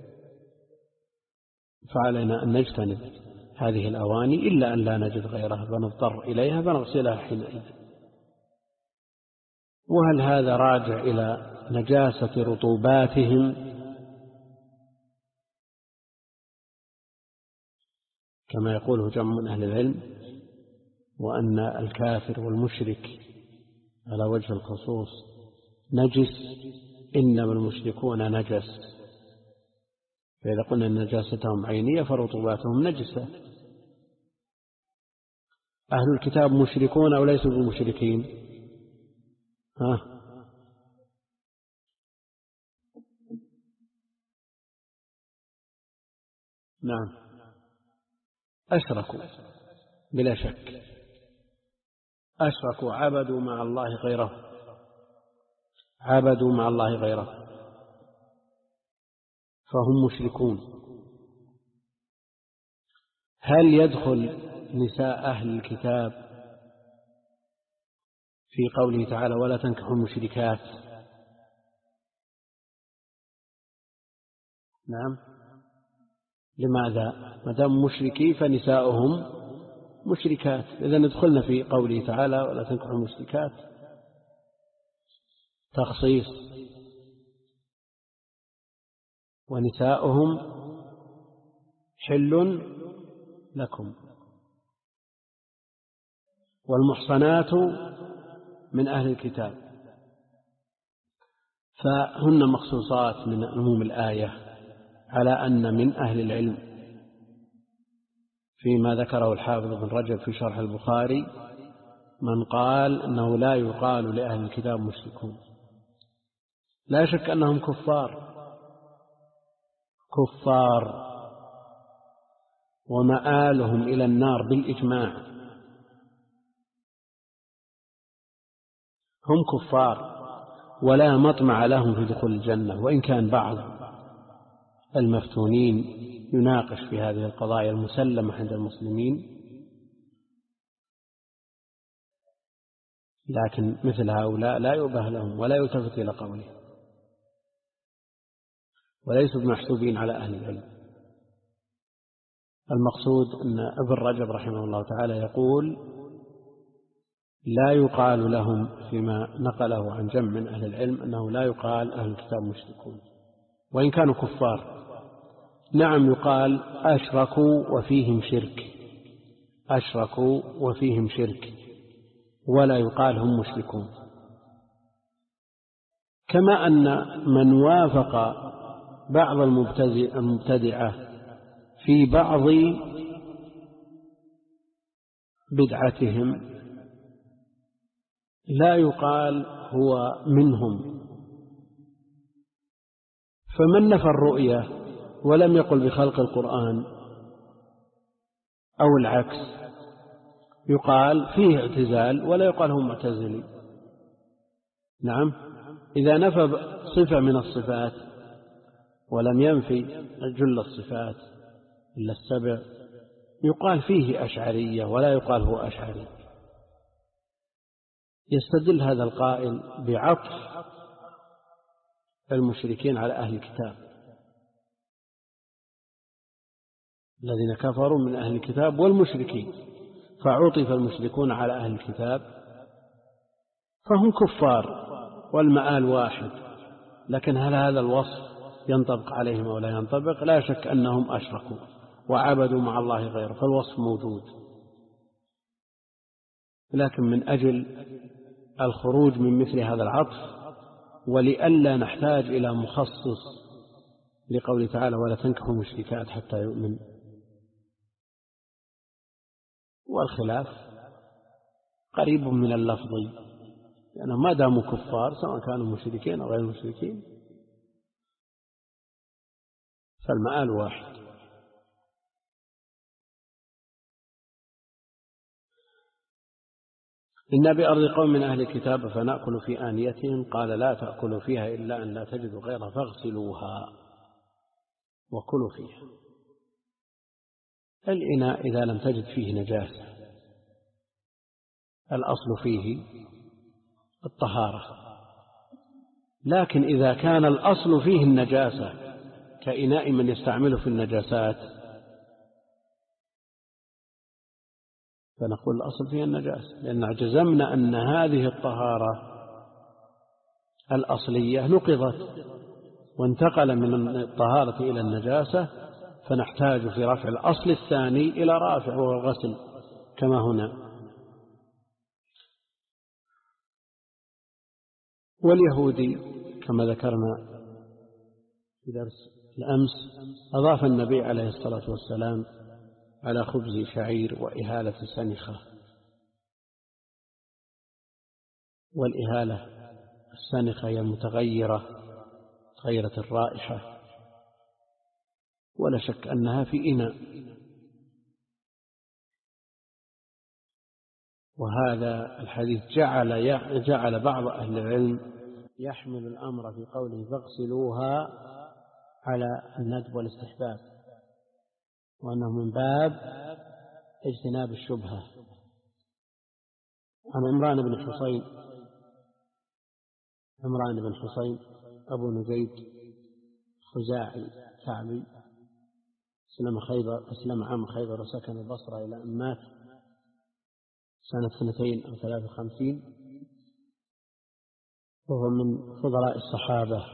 فعلينا أن نجتنب هذه الأواني إلا أن لا نجد غيرها فنضطر إليها فنغسلها حينئذ. وهل هذا راجع إلى نجاسة رطوباتهم كما يقوله جمع من أهل العلم، وأن الكافر والمشرك على وجه الخصوص نجس، إنما المشركون نجس، فإذا قلنا أن نجاستهم عينية فرطوباتهم نجسة. أهل الكتاب مشركون أو ليسوا بمشركين؟ ها؟ نعم، أشركوا بلا شك، أشركوا، عبدوا مع الله غيره، عبدوا مع الله غيره فهم مشركون. هل يدخل نساء أهل الكتاب في قوله تعالى ولا تنكحوا المشركات؟ نعم. لماذا؟ ما دام مشركي فنساؤهم مشركات، إذا ندخلنا في قوله تعالى ولا تنكحوا المشركات تخصيص، ونساؤهم حل لكم، والمحصنات من أهل الكتاب، فهن مخصوصات من عموم الآية، على أن من أهل العلم فيما ذكره الحافظ بن رجب في شرح البخاري من قال أنه لا يقال لأهل الكتاب مشركون. لا شك أنهم كفار كفار ومآلهم إلى النار بالإجماع، هم كفار ولا مطمع لهم في دخول الجنة، وإن كان بعض المفتونين يناقش في هذه القضايا المسلمة عند المسلمين، لكن مثل هؤلاء لا يؤبه لهم ولا يلتفت إلى قولهم، وليسوا بمحسوبين على أهل العلم. المقصود أن ابن رجب رحمه الله تعالى يقول لا يقال لهم فيما نقله عن جمع من أهل العلم أنه لا يقال أهل الكتاب مشركون وإن كانوا كفار. نعم، يقال أشركوا وفيهم شرك، أشركوا وفيهم شرك، ولا يقال هم مشركون. كما أن من وافق بعض المبتدعة في بعض بدعتهم لا يقال هو منهم. فمن نفى الرؤية ولم يقل بخلق القرآن أو العكس، يقال فيه اعتزال ولا يقال هو معتزلي. نعم، إذا نفى صفة من الصفات ولم ينفي جل الصفات إلا السبع يقال فيه أشعرية ولا يقال هو أشعري. يستدل هذا القائل بعطف المشركين على أهل الكتاب، الذين كفروا من أهل الكتاب والمشركين، فعطف المشركون على أهل الكتاب فهم كفار والمآل واحد، لكن هل هذا الوصف ينطبق عليهم أو لا ينطبق؟ لا شك أنهم أشركوا وعبدوا مع الله غيره، فالوصف موجود، لكن من أجل الخروج من مثل هذا العطف ولئلا نحتاج إلى مخصص لقوله تعالى ولا تنكحوا المشركات حتى يؤمن، والخلاف قريب من اللفظ، لأنه يعني ما داموا كفار سواء كانوا مشركين أو غير مشركين فالمآل واحد. إنا بأرض قوم من أهل الكتاب فنأكل في آنيتهم قال لا تأكلوا فيها إلا أن لا تجدوا غيرها فاغسلوها وكلوا فيها. الإناء إذا لم تجد فيه نجاسة الأصل فيه الطهارة، لكن إذا كان الأصل فيه النجاسة كإناء من يستعمله في النجاسات فنقول الأصل فيه النجاسة، لأن جزمنا أن هذه الطهارة الأصلية نقضت وانتقل من الطهارة إلى النجاسة، فنحتاج في رفع الأصل الثاني إلى رافع وهو الغسل كما هنا. واليهودي كما ذكرنا في درس الأمس أضاف النبي عليه الصلاة والسلام على خبز شعير وإهالة سنخة، والإهالة السنخة هي المتغيرة غيرة الرائحة، ولا شك أنها في إناء، وهذا الحديث جعل جعل بعض أهل العلم يحمل الأمر في قوله فاغسلوها على الندب والاستحباب، وأنه من باب اجتناب الشبهة. عن عمران بن حصين عمران بن حصين أبو نزيد خزاعي كعبي أسلم خيبر أسلم عام خيبر وسكن البصرة إلى أن مات سنة اثنتين أو ثلاث وخمسين، وهو من فضلاء الصحابة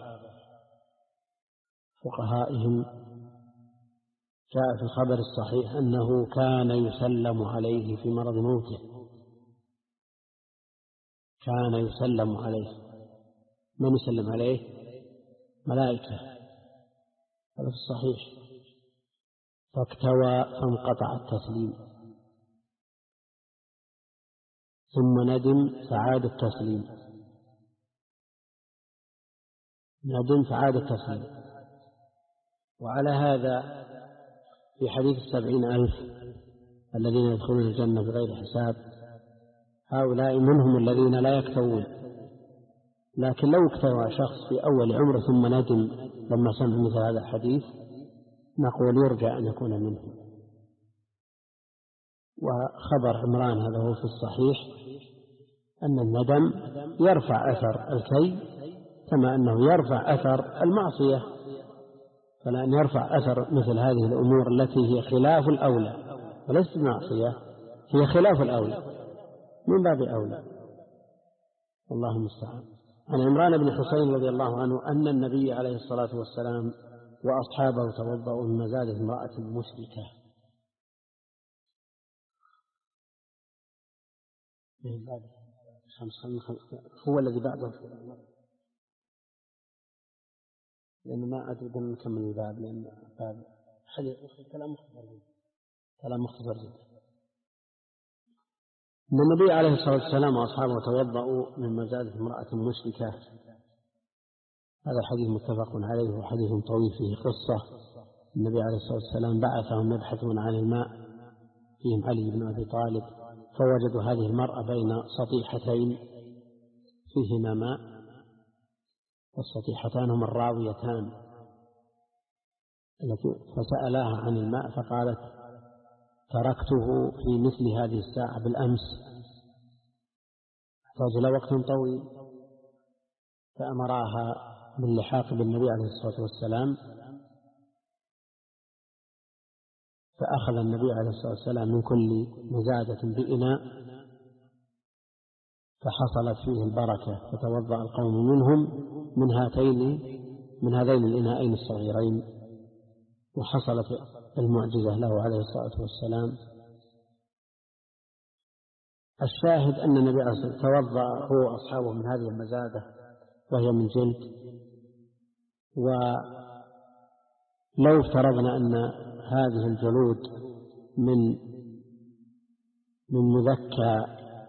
فقهائهم. جاء في الخبر الصحيح أنه كان يسلم عليه في مرض موته، كان يسلم عليه. من يسلم عليه؟ ملائكة، هذا في الصحيح. فاكتوى فانقطع التسليم ثم ندم فعاد التسليم، ندم فعاد التسليم. وعلى هذا في حديث السبعين ألف الذين يدخلون الجنة بغير حساب، هؤلاء منهم الذين لا يكتوون، لكن لو اكتوى شخص في أول عمره ثم ندم لما سمع مثل هذا الحديث نقول يرجى أن يكون منه. وخبر عمران هذا هو في الصحيح أن الندم يرفع أثر الكي كما أنه يرفع أثر المعصية، فلأن يرفع أثر مثل هذه الأمور التي هي خلاف الأولى وليست معصية، هي خلاف الأولى من باب أولى، والله المستعان. عن عمران بن حصين رضي الله عنه أن النبي عليه الصلاة والسلام وأصحابه توضأوا من مزاد امرأة مشركة. هو الذي بعده، لأنه ما أدري أن نكمل الباب، لأن باب حديث كلام مختصر جدا كلام مختصر جدا. أن النبي عليه الصلاة والسلام وأصحابه توضأوا من مزاد امرأة مشركة. هذا الحديث متفق عليه وحديث طويل فيه قصة النبي عليه الصلاة والسلام بعثهم يبحثون عن الماء، فيهم علي بن أبي طالب، فوجدوا هذه المرأة بين سطيحتين فيهما ماء، والسطيحتان هما الراويتان، فسألاها عن الماء فقالت تركته في مثل هذه الساعة بالأمس، احتاج إلى وقت طويل، فأمراها باللحاق بالنبي عليه الصلاة والسلام، فأخذ النبي عليه الصلاة والسلام من كل مزادة بإناء فحصلت فيه البركة، فتوضأ القوم منهم من هاتين من هذين الإناءين الصغيرين، وحصلت المعجزة له عليه الصلاة والسلام. الشاهد أن النبي عليه الصلاة والسلام توضأ هو وأصحابه من هذه المزادة وهي من جلد. ولو افترضنا أن هذه الجلود من من مذكى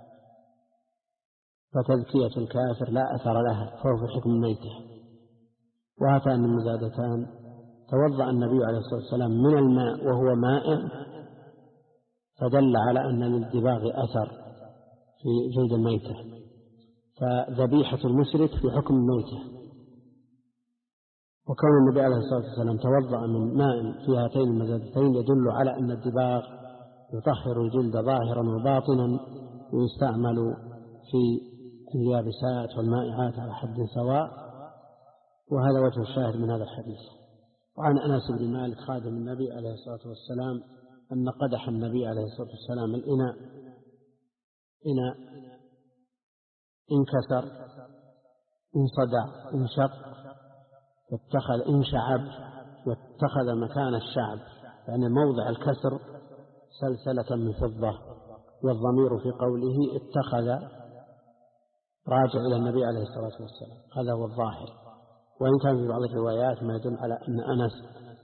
فتذكية الكافر لا أثر لها، فهو في حكم الميتة. وهاتان المزادتان توضأ النبي عليه الصلاة والسلام من الماء وهو مائع، فدل على أن للدباغ أثر في جلد الميتة، فذبيحة المشرك في حكم الميتة. وكون النبي عليه الصلاة والسلام توضأ من ماء في هاتين المزادتين يدل على أن الدباغ يطهر الجلد ظاهرا وباطنا، ويستعمل في اليابسات والمائعات على حد سواء. وهذا وجه الشاهد من هذا الحديث. وعن أنس بن مالك خادم النبي عليه الصلاة والسلام أن قدح النبي عليه الصلاة والسلام الإناء إناء انكسر، انصدع، انشق، واتخذ انشعب، واتخذ مكان الشعب يعني موضع الكسر سلسلة من فضة، والضمير في قوله اتخذ راجع إلى النبي عليه الصلاة والسلام، هذا هو الظاهر. وإن كان في بعض الروايات ما يدل على أن أنس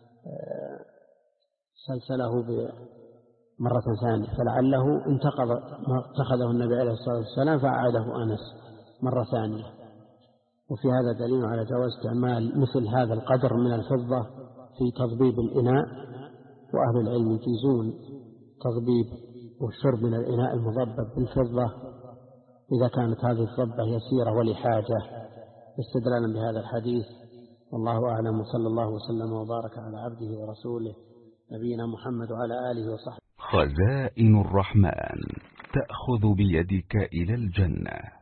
سلسله مرة ثانية، فلعله انتقض ما اتخذه النبي عليه الصلاة والسلام فأعاده أنس مرة ثانية. وفي هذا دليل على جواز استعمال مثل هذا القدر من الفضة في تضبيب الإناء، وأهل العلم يجيزون تضبيب والشرب من الإناء المضبب بالفضة إذا كانت هذه الضبة يسيرة ولحاجة، استدلالا بهذا الحديث. والله أعلم، وصلى الله وسلم وبارك على عبده ورسوله نبينا محمد وعلى آله وصحبه. خزائن الرحمن تأخذ بيدك إلى الجنة.